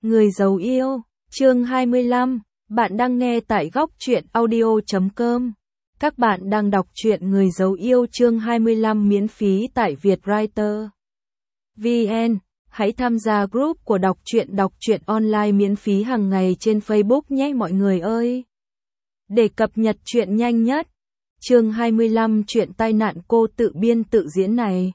Người giàu yêu, chương 25, bạn đang nghe tại góc truyện audio.com. Các bạn đang đọc truyện Người giàu yêu chương 25 miễn phí tại Vietwriter VN. Hãy tham gia group của đọc truyện online miễn phí hàng ngày trên Facebook nhé mọi người ơi. Để cập nhật truyện nhanh nhất. Chương 25 chuyện tai nạn cô tự biên tự diễn này.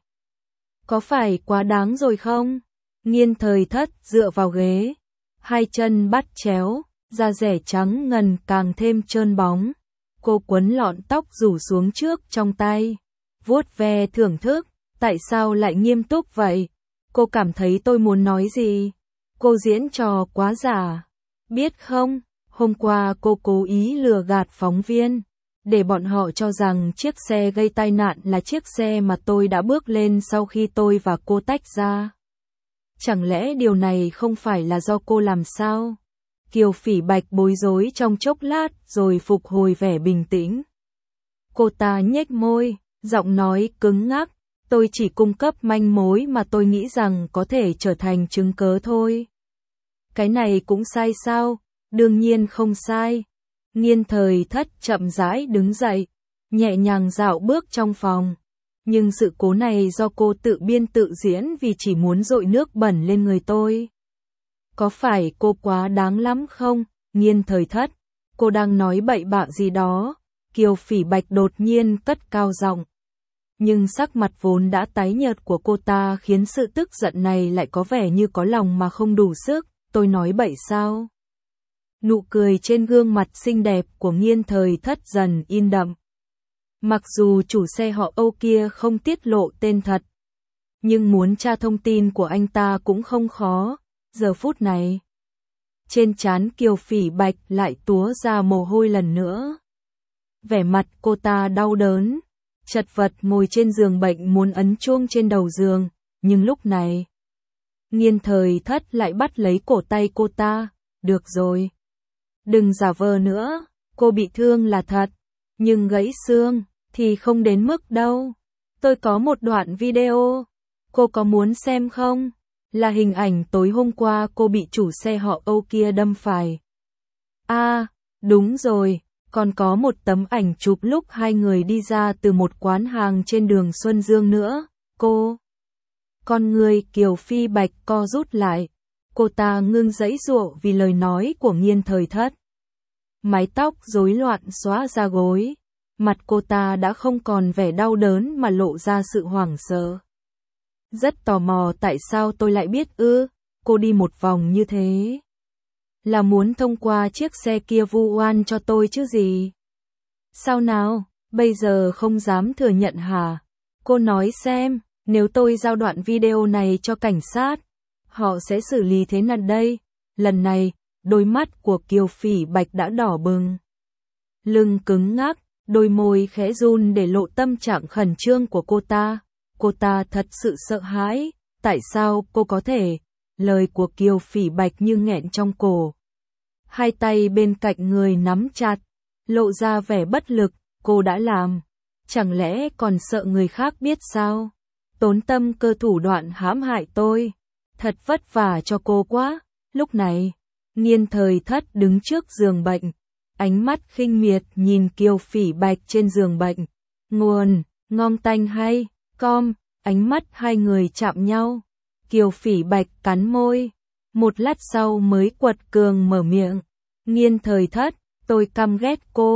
Có phải quá đáng rồi không? Nghiên Thời Thất dựa vào ghế, hai chân bắt chéo, da rẻ trắng ngần càng thêm trơn bóng. Cô quấn lọn tóc rủ xuống trước trong tay, vuốt ve thưởng thức. Tại sao lại nghiêm túc vậy? Cô cảm thấy tôi muốn nói gì? Cô diễn trò quá giả. Biết không, hôm qua cô cố ý lừa gạt phóng viên, để bọn họ cho rằng chiếc xe gây tai nạn là chiếc xe mà tôi đã bước lên sau khi tôi và cô tách ra. Chẳng lẽ điều này không phải là do cô làm sao? Kiều Phỉ Bạch bối rối trong chốc lát rồi phục hồi vẻ bình tĩnh. Cô ta nhếch môi, giọng nói cứng ngắc. Tôi chỉ cung cấp manh mối mà tôi nghĩ rằng có thể trở thành chứng cớ thôi. Cái này cũng sai sao? Đương nhiên không sai. Nghiên Thời Thất chậm rãi đứng dậy, nhẹ nhàng dạo bước trong phòng. Nhưng sự cố này do cô tự biên tự diễn vì chỉ muốn dội nước bẩn lên người tôi. Có phải cô quá đáng lắm không? Nghiên Thời Thất, cô đang nói bậy bạ gì đó? Kiều Phỉ Bạch đột nhiên cất cao giọng. Nhưng sắc mặt vốn đã tái nhợt của cô ta khiến sự tức giận này lại có vẻ như có lòng mà không đủ sức. Tôi nói bậy sao? Nụ cười trên gương mặt xinh đẹp của Nghiên Thời Thất dần in đậm. Mặc dù chủ xe họ Âu kia không tiết lộ tên thật, nhưng muốn tra thông tin của anh ta cũng không khó. Giờ phút này, trên trán Kiều Phỉ Bạch lại túa ra mồ hôi lần nữa. Vẻ mặt cô ta đau đớn, chật vật ngồi trên giường bệnh muốn ấn chuông trên đầu giường, nhưng lúc này, Nghiên Thời Thất lại bắt lấy cổ tay cô ta. Được rồi, đừng giả vờ nữa, cô bị thương là thật, nhưng gãy xương thì không đến mức đâu. Tôi có một đoạn video, cô có muốn xem không? Là hình ảnh tối hôm qua cô bị chủ xe họ Âu kia đâm phải. À, đúng rồi, còn có một tấm ảnh chụp lúc hai người đi ra từ một quán hàng trên đường Xuân Dương nữa. Cô, con người Kiều Phỉ Bạch co rút lại. Cô ta ngưng giãy giụa vì lời nói của Nghiên Thời Thất. Mái tóc rối loạn xõa ra gối. Mặt cô ta đã không còn vẻ đau đớn mà lộ ra sự hoảng sợ. Rất tò mò tại sao tôi lại biết ư? Cô đi một vòng như thế là muốn thông qua chiếc xe kia vu oan cho tôi chứ gì? Sao nào, bây giờ không dám thừa nhận hả? Cô nói xem, nếu tôi giao đoạn video này cho cảnh sát, họ sẽ xử lý thế nào đây? Lần này, đôi mắt của Kiều Phỉ Bạch đã đỏ bừng. Lưng cứng ngắc, đôi môi khẽ run để lộ tâm trạng khẩn trương của cô ta. Cô ta thật sự sợ hãi. Tại sao cô có thể? Lời của Kiều Phỉ Bạch như nghẹn trong cổ. Hai tay bên cạnh người nắm chặt, lộ ra vẻ bất lực. Cô đã làm, chẳng lẽ còn sợ người khác biết sao? Tốn tâm cơ thủ đoạn hãm hại tôi. Thật vất vả cho cô quá. Lúc này, Nghiên Thời Thất đứng trước giường bệnh, ánh mắt khinh miệt nhìn Kiều Phỉ Bạch trên giường bệnh. Nguồn, ngon tanh hay, com, ánh mắt hai người chạm nhau. Kiều Phỉ Bạch cắn môi, một lát sau mới quật cường mở miệng. Nghiên Thời Thất, tôi căm ghét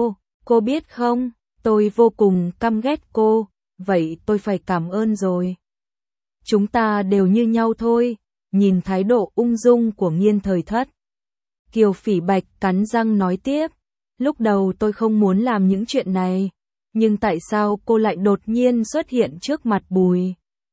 cô biết không, tôi vô cùng căm ghét cô, vậy tôi phải cảm ơn rồi. Chúng ta đều như nhau thôi. Nhìn thái độ ung dung của Nghiên Thời Thất, Kiều Phỉ Bạch cắn răng nói tiếp. Lúc đầu tôi không muốn làm những chuyện này, nhưng tại sao cô lại đột nhiên xuất hiện trước mặt Bùi?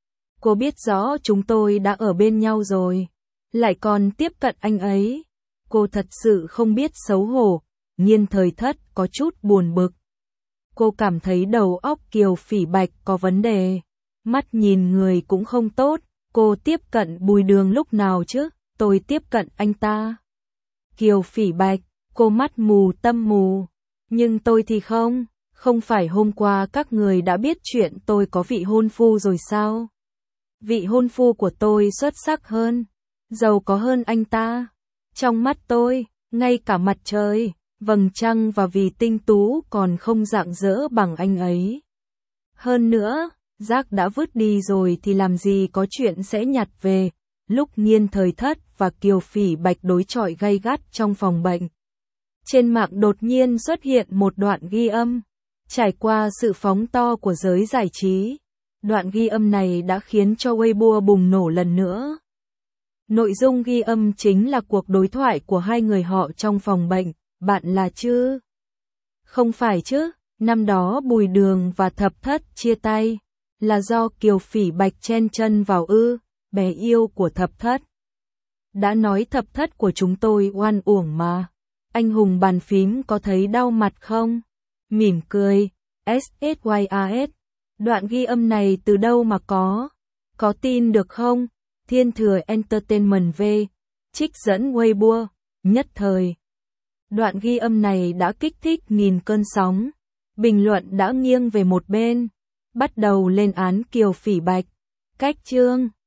Cô biết rõ chúng tôi đã ở bên nhau rồi, lại còn tiếp cận anh ấy. Cô thật sự không biết xấu hổ. Nghiên Thời Thất có chút buồn bực. Cô cảm thấy đầu óc Kiều Phỉ Bạch có vấn đề, mắt nhìn người cũng không tốt. Cô tiếp cận Bùi Đường lúc nào chứ? Tôi tiếp cận anh ta. Kiều Phỉ Bạch, cô mắt mù tâm mù. Nhưng tôi thì không phải hôm qua các người đã biết chuyện tôi có vị hôn phu rồi sao? Vị hôn phu của tôi xuất sắc hơn, giàu có hơn anh ta. Trong mắt tôi, ngay cả mặt trời, vầng trăng và vì tinh tú còn không rạng rỡ bằng anh ấy. Hơn nữa, rác đã vứt đi rồi thì làm gì có chuyện sẽ nhặt về. Lúc Nhiên Thời Thất và Kiều Phỉ Bạch đối chọi gay gắt trong phòng bệnh. Trên mạng đột nhiên xuất hiện một đoạn ghi âm. Trải qua sự phóng to của giới giải trí, đoạn ghi âm này đã khiến cho Weibo bùng nổ lần nữa. Nội dung ghi âm chính là cuộc đối thoại của hai người họ trong phòng bệnh. Bạn là chứ? Không phải chứ, năm đó Bùi Đường và Thập Thất chia tay, là do Kiều Phỉ Bạch chen chân vào bé yêu của Thập Thất. Đã nói Thập Thất của chúng tôi oan uổng mà. Anh hùng bàn phím có thấy đau mặt không? Mỉm cười, SSYAS. Đoạn ghi âm này từ đâu mà có? Có tin được không? Thiên Thừa Entertainment V. Trích dẫn Weibo, nhất thời. Đoạn ghi âm này đã kích thích nghìn cơn sóng. Bình luận đã nghiêng về một bên. Bắt đầu lên án Kiều Phỉ Bạch. Cách chương